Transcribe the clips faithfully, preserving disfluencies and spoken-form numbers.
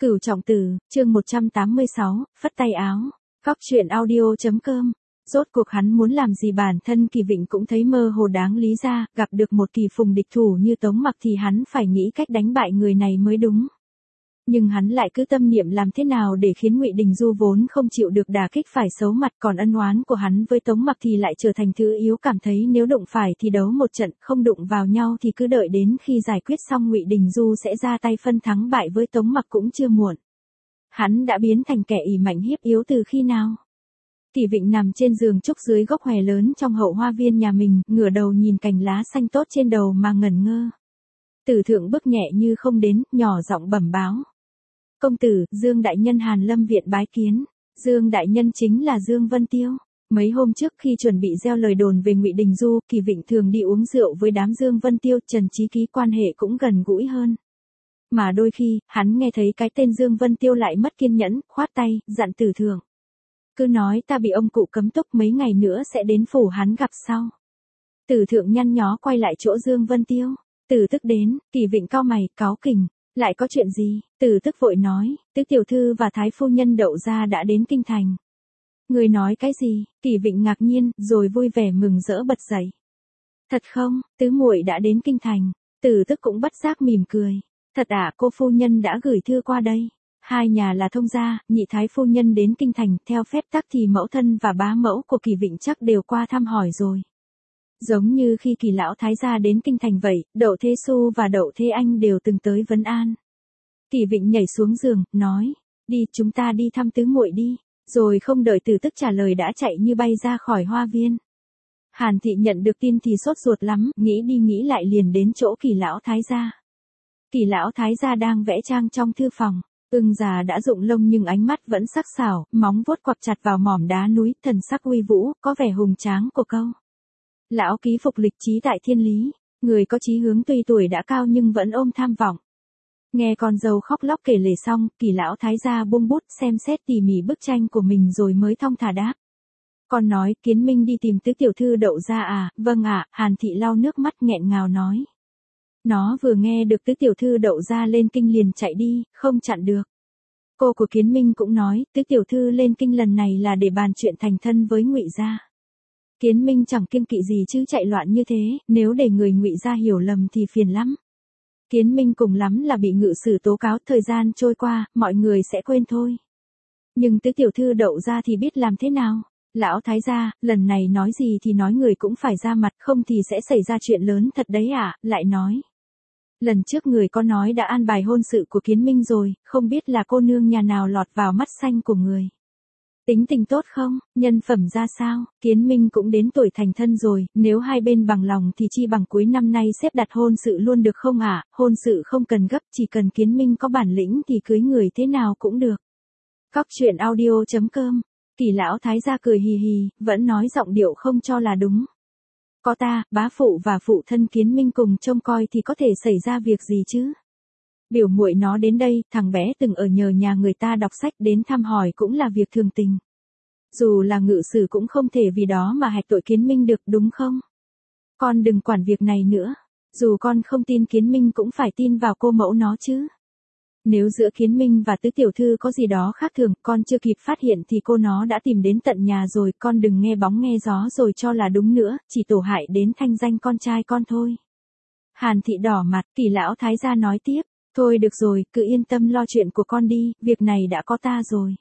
Cửu Trọng Tử, chương một trăm tám mươi sáu, phất tay áo. Góc truyện audio.com. Rốt cuộc hắn muốn làm gì bản thân Kỳ Vịnh cũng thấy mơ hồ đáng lý ra, gặp được một kỳ phùng địch thủ như Tống Mặc thì hắn phải nghĩ cách đánh bại người này mới đúng. Nhưng hắn lại cứ tâm niệm làm thế nào để khiến Ngụy Đình Du vốn không chịu được đả kích phải xấu mặt, còn ân oán của hắn với Tống Mặc thì lại trở thành thứ yếu, cảm thấy nếu đụng phải thì đấu một trận, không đụng vào nhau thì cứ đợi đến khi giải quyết xong Ngụy Đình Du sẽ ra tay phân thắng bại với Tống Mặc cũng chưa muộn. Hắn đã biến thành kẻ ỷ mạnh hiếp yếu từ khi nào? Kỳ Vịnh nằm trên giường trúc dưới gốc hòe lớn trong hậu hoa viên nhà mình, ngửa đầu nhìn cành lá xanh tốt trên đầu mà ngẩn ngơ. Tử Thượng bước nhẹ như không đến, nhỏ giọng bẩm báo. Công tử, Dương đại nhân Hàn Lâm viện bái kiến. Dương đại nhân chính là Dương Vân Tiêu. Mấy hôm trước khi chuẩn bị gieo lời đồn về Ngụy Đình Du, Kỳ Vịnh thường đi uống rượu với đám Dương Vân Tiêu, Trần Chí Ký quan hệ cũng gần gũi hơn. Mà đôi khi, hắn nghe thấy cái tên Dương Vân Tiêu lại mất kiên nhẫn, khoát tay, dặn Tử Thượng. Cứ nói ta bị ông cụ cấm túc, mấy ngày nữa sẽ đến phủ hắn gặp sau. Tử Thượng nhăn nhó quay lại chỗ Dương Vân Tiêu. Tử tức đến, Kỳ Vịnh cau mày, cáu kỉnh. Lại có chuyện gì? Tử tức vội nói, Tứ tiểu thư và Thái phu nhân Đậu gia đã đến kinh thành. Người nói cái gì? Kỳ Vịnh ngạc nhiên, rồi vui vẻ mừng rỡ bật dậy. Thật không? Tứ muội đã đến kinh thành. Tử tức cũng bất giác mỉm cười. Thật ạ, à, cô phu nhân đã gửi thư qua đây. Hai nhà là thông gia, nhị thái phu nhân đến kinh thành, theo phép tắc thì mẫu thân và bá mẫu của Kỳ Vịnh chắc đều qua thăm hỏi rồi. Giống như khi Kỳ lão thái gia đến kinh thành vậy, Đậu Thế Xu và Đậu Thế Anh đều từng tới vấn an. Kỳ Vịnh nhảy xuống giường, nói, đi, chúng ta đi thăm tứ muội đi, rồi không đợi Tử tức trả lời đã chạy như bay ra khỏi hoa viên. Hàn Thị nhận được tin thì sốt ruột lắm, nghĩ đi nghĩ lại liền đến chỗ Kỳ lão thái gia. Kỳ lão thái gia đang vẽ trang trong thư phòng. Ưng già đã rụng lông nhưng ánh mắt vẫn sắc sảo, móng vuốt quặp chặt vào mỏm đá núi, thần sắc uy vũ, có vẻ hùng tráng của câu. Lão ký phục lịch trí tại thiên lý, người có chí hướng tuy tuổi đã cao nhưng vẫn ôm tham vọng. Nghe con dâu khóc lóc kể lể xong, Kỳ lão thái gia buông bút xem xét tỉ mỉ bức tranh của mình rồi mới thong thả đáp. Con nói, Kiến Minh đi tìm tứ tiểu thư Đậu gia à? Vâng ạ. Hàn Thị lau nước mắt nghẹn ngào nói. Nó vừa nghe được tứ tiểu thư Đậu gia lên kinh liền chạy đi, không chặn được. Cô của Kiến Minh cũng nói, tứ tiểu thư lên kinh lần này là để bàn chuyện thành thân với Ngụy gia. Kiến Minh chẳng kiêng kỵ gì chứ chạy loạn như thế, nếu để người Ngụy gia hiểu lầm thì phiền lắm. Kiến Minh cùng lắm là bị ngự sử tố cáo, thời gian trôi qua, mọi người sẽ quên thôi. Nhưng tứ tiểu thư Đậu gia thì biết làm thế nào? Lão thái gia, lần này nói gì thì nói người cũng phải ra mặt, không thì sẽ xảy ra chuyện lớn thật đấy ạ. Lại nói. Lần trước người có nói đã an bài hôn sự của Kiến Minh rồi, không biết là cô nương nhà nào lọt vào mắt xanh của người. Tính tình tốt không, nhân phẩm ra sao? Kiến Minh cũng đến tuổi thành thân rồi, nếu hai bên bằng lòng thì chi bằng cuối năm nay xếp đặt hôn sự luôn được không ạ? À? Hôn sự không cần gấp, chỉ cần Kiến Minh có bản lĩnh thì cưới người thế nào cũng được. Góc truyện audio.com. Kỳ lão thái gia cười hì hì, vẫn nói giọng điệu không cho là đúng. Có ta, bá phụ và phụ thân Kiến Minh cùng trông coi thì có thể xảy ra việc gì chứ? Biểu muội nó đến đây, thằng bé từng ở nhờ nhà người ta đọc sách, đến thăm hỏi cũng là việc thường tình. Dù là ngự sử cũng không thể vì đó mà hạch tội Kiến Minh được, đúng không? Con đừng quản việc này nữa. Dù con không tin Kiến Minh cũng phải tin vào cô mẫu nó chứ. Nếu giữa Kiến Minh và tứ tiểu thư có gì đó khác thường, con chưa kịp phát hiện thì cô nó đã tìm đến tận nhà rồi, con đừng nghe bóng nghe gió rồi cho là đúng nữa, chỉ tổ hại đến thanh danh con trai con thôi. Hàn Thị đỏ mặt, Kỳ lão thái gia nói tiếp, thôi được rồi, cứ yên tâm lo chuyện của con đi, việc này đã có ta rồi.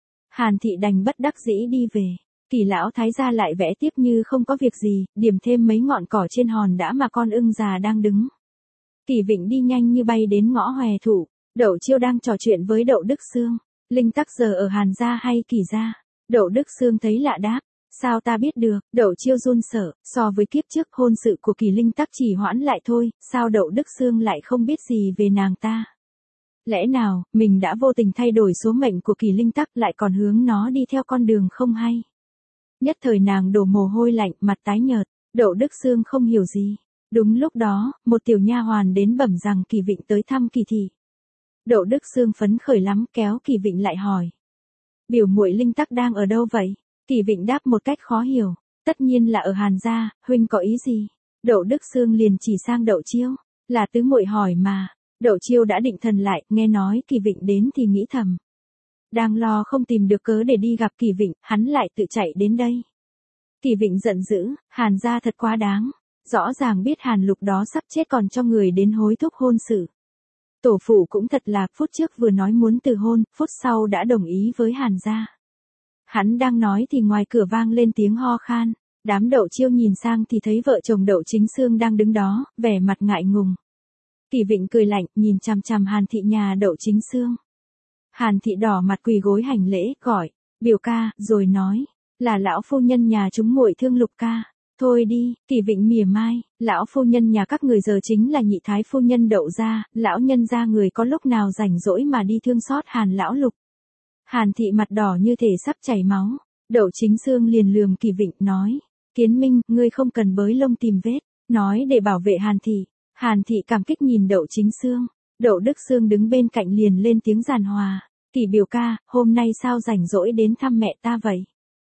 Hàn Thị đành bất đắc dĩ đi về. Kỳ lão thái gia lại vẽ tiếp như không có việc gì, điểm thêm mấy ngọn cỏ trên hòn đá mà con ưng già đang đứng. Kỳ Vịnh đi nhanh như bay đến ngõ hòe thủ. Đậu Chiêu đang trò chuyện với Đậu Đức Xương. Linh tắc giờ ở Hàn gia hay Kỳ gia? Đậu Đức Xương thấy lạ đáp. Sao ta biết được? Đậu Chiêu run sợ, so với kiếp trước hôn sự của Kỳ Linh tắc chỉ hoãn lại thôi, sao Đậu Đức Xương lại không biết gì về nàng ta? Lẽ nào, mình đã vô tình thay đổi số mệnh của Kỳ Linh tắc lại còn hướng nó đi theo con đường không hay? Nhất thời nàng đổ mồ hôi lạnh, mặt tái nhợt, Đậu Đức Xương không hiểu gì. Đúng lúc đó, một tiểu nha hoàn đến bẩm rằng Kỳ Vịnh tới thăm Kỳ thị. Đậu Đức Xương phấn khởi lắm, kéo Kỳ Vịnh lại hỏi. Biểu muội Linh tắc đang ở đâu vậy? Kỳ Vịnh đáp một cách khó hiểu. Tất nhiên là ở Hàn gia, huynh có ý gì? Đậu Đức Xương liền chỉ sang Đậu Chiêu. Là tứ muội hỏi mà. Đậu Chiêu đã định thần lại, nghe nói Kỳ Vịnh đến thì nghĩ thầm. Đang lo không tìm được cớ để đi gặp Kỳ Vịnh, hắn lại tự chạy đến đây. Kỳ Vịnh giận dữ, Hàn gia thật quá đáng. Rõ ràng biết Hàn Lục đó sắp chết còn cho người đến hối thúc hôn sự. Tổ phụ cũng thật là, phút trước vừa nói muốn từ hôn, phút sau đã đồng ý với Hàn gia. Hắn đang nói thì ngoài cửa vang lên tiếng ho khan. Đám Đậu Chiêu nhìn sang thì thấy vợ chồng Đậu Chính Xương đang đứng đó, vẻ mặt ngại ngùng. Kỳ Vịnh cười lạnh, nhìn chằm chằm Hàn thị nhà Đậu Chính Xương. Hàn thị đỏ mặt quỳ gối hành lễ, gọi, biểu ca, rồi nói, là lão phu nhân nhà chúng muội thương Lục ca. Thôi đi, Kỳ Vịnh mỉa mai, lão phu nhân nhà các người giờ chính là nhị thái phu nhân Đậu gia, lão nhân gia người có lúc nào rảnh rỗi mà đi thương xót Hàn lão Lục. Hàn thị mặt đỏ như thể sắp chảy máu. Đậu Chính Xương liền lườm Kỳ Vịnh nói, Kiến Minh, ngươi không cần bới lông tìm vết, nói để bảo vệ Hàn thị. Hàn thị cảm kích nhìn Đậu Chính Xương. Đậu Đức Xương đứng bên cạnh liền lên tiếng giàn hòa, Kỳ biểu ca, hôm nay sao rảnh rỗi đến thăm mẹ ta vậy?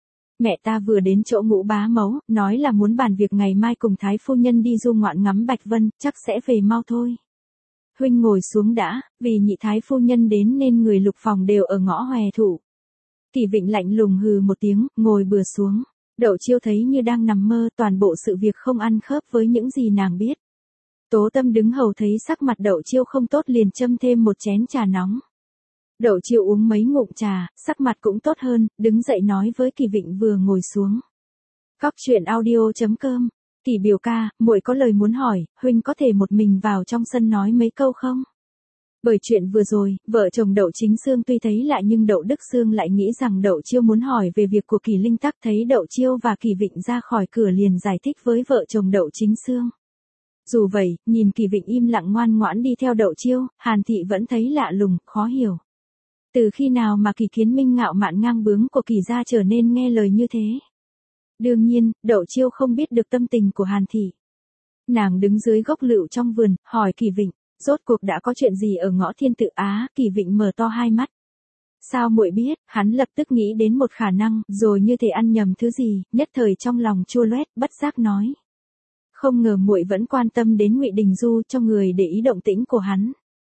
Mẹ ta vừa đến chỗ Ngũ bá mẫu, nói là muốn bàn việc ngày mai cùng thái phu nhân đi du ngoạn ngắm Bạch Vân, chắc sẽ về mau thôi. Huynh ngồi xuống đã, vì nhị thái phu nhân đến nên người Lục phòng đều ở ngõ hòe thủ. Kỳ Vịnh lạnh lùng hừ một tiếng, ngồi bừa xuống. Đậu Chiêu thấy như đang nằm mơ, toàn bộ sự việc không ăn khớp với những gì nàng biết. Tố Tâm đứng hầu thấy sắc mặt Đậu Chiêu không tốt liền châm thêm một chén trà nóng. Đậu Chiêu uống mấy ngụm trà, sắc mặt cũng tốt hơn, đứng dậy nói với Kỳ Vịnh vừa ngồi xuống. Cóc truyện audio chấm com, Kỳ biểu ca, muội có lời muốn hỏi, huynh có thể một mình vào trong sân nói mấy câu không? Bởi chuyện vừa rồi, vợ chồng Đậu Chính Xương tuy thấy lạ nhưng Đậu Đức Xương lại nghĩ rằng Đậu Chiêu muốn hỏi về việc của Kỳ Linh Tắc, thấy Đậu Chiêu và Kỳ Vịnh ra khỏi cửa liền giải thích với vợ chồng Đậu Chính Xương. Dù vậy, nhìn Kỳ Vịnh im lặng ngoan ngoãn đi theo Đậu Chiêu, Hàn thị vẫn thấy lạ lùng, khó hiểu. Từ khi nào mà Kỳ Kiến Minh ngạo mạn ngang bướng của Kỳ gia trở nên nghe lời như thế? Đương nhiên, Đậu Chiêu không biết được tâm tình của Hàn thị. Nàng đứng dưới gốc lựu trong vườn, hỏi Kỳ Vịnh, rốt cuộc đã có chuyện gì ở ngõ Thiên Tự Á? Kỳ Vịnh mở to hai mắt. Sao muội biết? Hắn lập tức nghĩ đến một khả năng, rồi như thể ăn nhầm thứ gì, nhất thời trong lòng chua loét, bất giác nói. Không ngờ muội vẫn quan tâm đến Ngụy Đình Du, cho người để ý động tĩnh của hắn.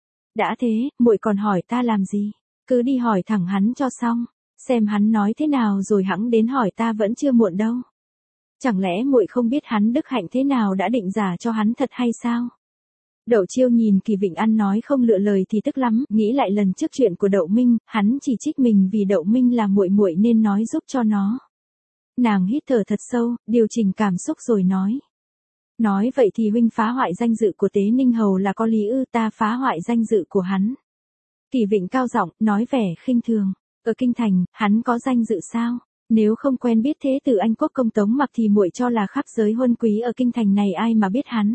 Đã thế, muội còn hỏi ta làm gì? Cứ đi hỏi thẳng hắn cho xong, xem hắn nói thế nào rồi hẵng đến hỏi ta vẫn chưa muộn đâu. Chẳng lẽ muội không biết hắn đức hạnh thế nào đã định giả cho hắn thật hay sao? Đậu Chiêu nhìn Kỳ Vịnh ăn nói không lựa lời thì tức lắm, nghĩ lại lần trước chuyện của Đậu Minh, hắn chỉ trích mình vì Đậu Minh là muội muội nên nói giúp cho nó. Nàng hít thở thật sâu, điều chỉnh cảm xúc rồi nói. Nói vậy thì huynh phá hoại danh dự của Tế Ninh Hầu là có lý ư? Ta phá hoại danh dự của hắn. Kỳ Vịnh cao giọng, nói vẻ khinh thường. Ở kinh thành, hắn có danh dự sao? Nếu không quen biết thế tử Anh Quốc công Tống Mặc thì muội cho là khắp giới huân quý ở kinh thành này ai mà biết hắn?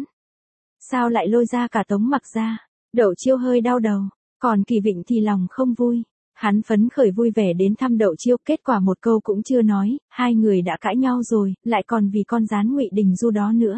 Sao lại lôi ra cả Tống Mặc ra? Đậu Chiêu hơi đau đầu, còn Kỳ Vịnh thì lòng không vui. Hắn phấn khởi vui vẻ đến thăm Đậu Chiêu, kết quả một câu cũng chưa nói, hai người đã cãi nhau rồi, lại còn vì con gián Ngụy Đình Du đó nữa.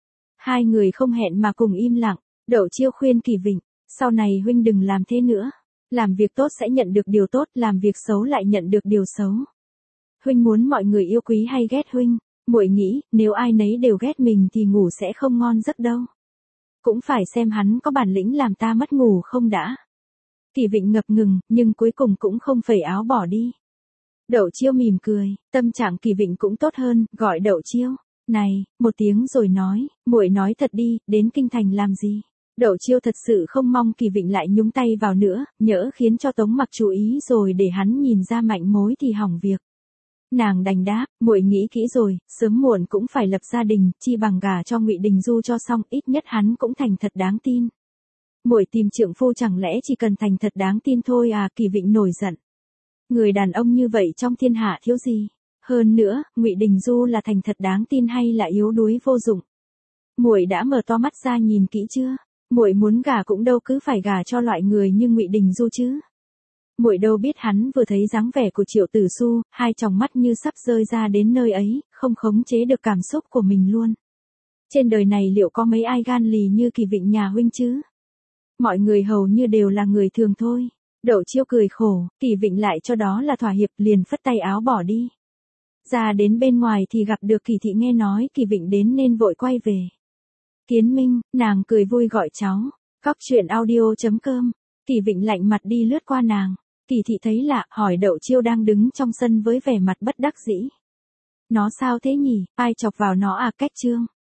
Hai người không hẹn mà cùng im lặng. Đậu Chiêu khuyên Kỳ Vịnh, sau này huynh đừng làm thế nữa. Làm việc tốt sẽ nhận được điều tốt, làm việc xấu lại nhận được điều xấu. Huynh muốn mọi người yêu quý hay ghét huynh? Muội nghĩ, nếu ai nấy đều ghét mình thì ngủ sẽ không ngon giấc đâu. Cũng phải xem hắn có bản lĩnh làm ta mất ngủ không đã. Kỳ Vịnh ngập ngừng, nhưng cuối cùng cũng không phẩy áo bỏ đi. Đậu Chiêu mỉm cười, tâm trạng Kỳ Vịnh cũng tốt hơn, gọi Đậu Chiêu. Này, một tiếng rồi nói, muội nói thật đi, đến kinh thành làm gì? Đậu Chiêu thật sự không mong Kỳ Vịnh lại nhúng tay vào nữa, nhỡ khiến cho Tống Mặc chú ý rồi để hắn nhìn ra manh mối thì hỏng việc. Nàng đành đáp, muội nghĩ kỹ rồi, sớm muộn cũng phải lập gia đình, chi bằng gả cho Ngụy Đình Du cho xong, ít nhất hắn cũng thành thật đáng tin. Muội tìm trượng phu chẳng lẽ chỉ cần thành thật đáng tin thôi à? Kỳ Vịnh nổi giận. Người đàn ông như vậy trong thiên hạ thiếu gì? Hơn nữa, Ngụy Đình Du là thành thật đáng tin hay là yếu đuối vô dụng? Muội đã mở to mắt ra nhìn kỹ chưa? Muội muốn gả cũng đâu cứ phải gả cho loại người như Ngụy Đình Du chứ. Muội đâu biết hắn vừa thấy dáng vẻ của Triệu Tử Xu, hai tròng mắt như sắp rơi ra đến nơi ấy, không khống chế được cảm xúc của mình luôn. Trên đời này liệu có mấy ai gan lì như Kỳ Vịnh nhà huynh chứ? Mọi người hầu như đều là người thường thôi. Đậu Chiêu cười khổ, Kỳ Vịnh lại cho đó là thỏa hiệp, liền phất tay áo bỏ đi. Ra đến bên ngoài thì gặp được Kỳ thị, nghe nói Kỳ Vịnh đến nên vội quay về. Kiến Minh, nàng cười vui gọi cháu. Cóc truyện audio chấm com. Kỳ Vịnh lạnh mặt đi lướt qua nàng. Kỳ Thị thấy lạ, hỏi Đậu Chiêu đang đứng trong sân với vẻ mặt bất đắc dĩ. Nó sao thế nhỉ, ai chọc vào nó à? Cách Trương.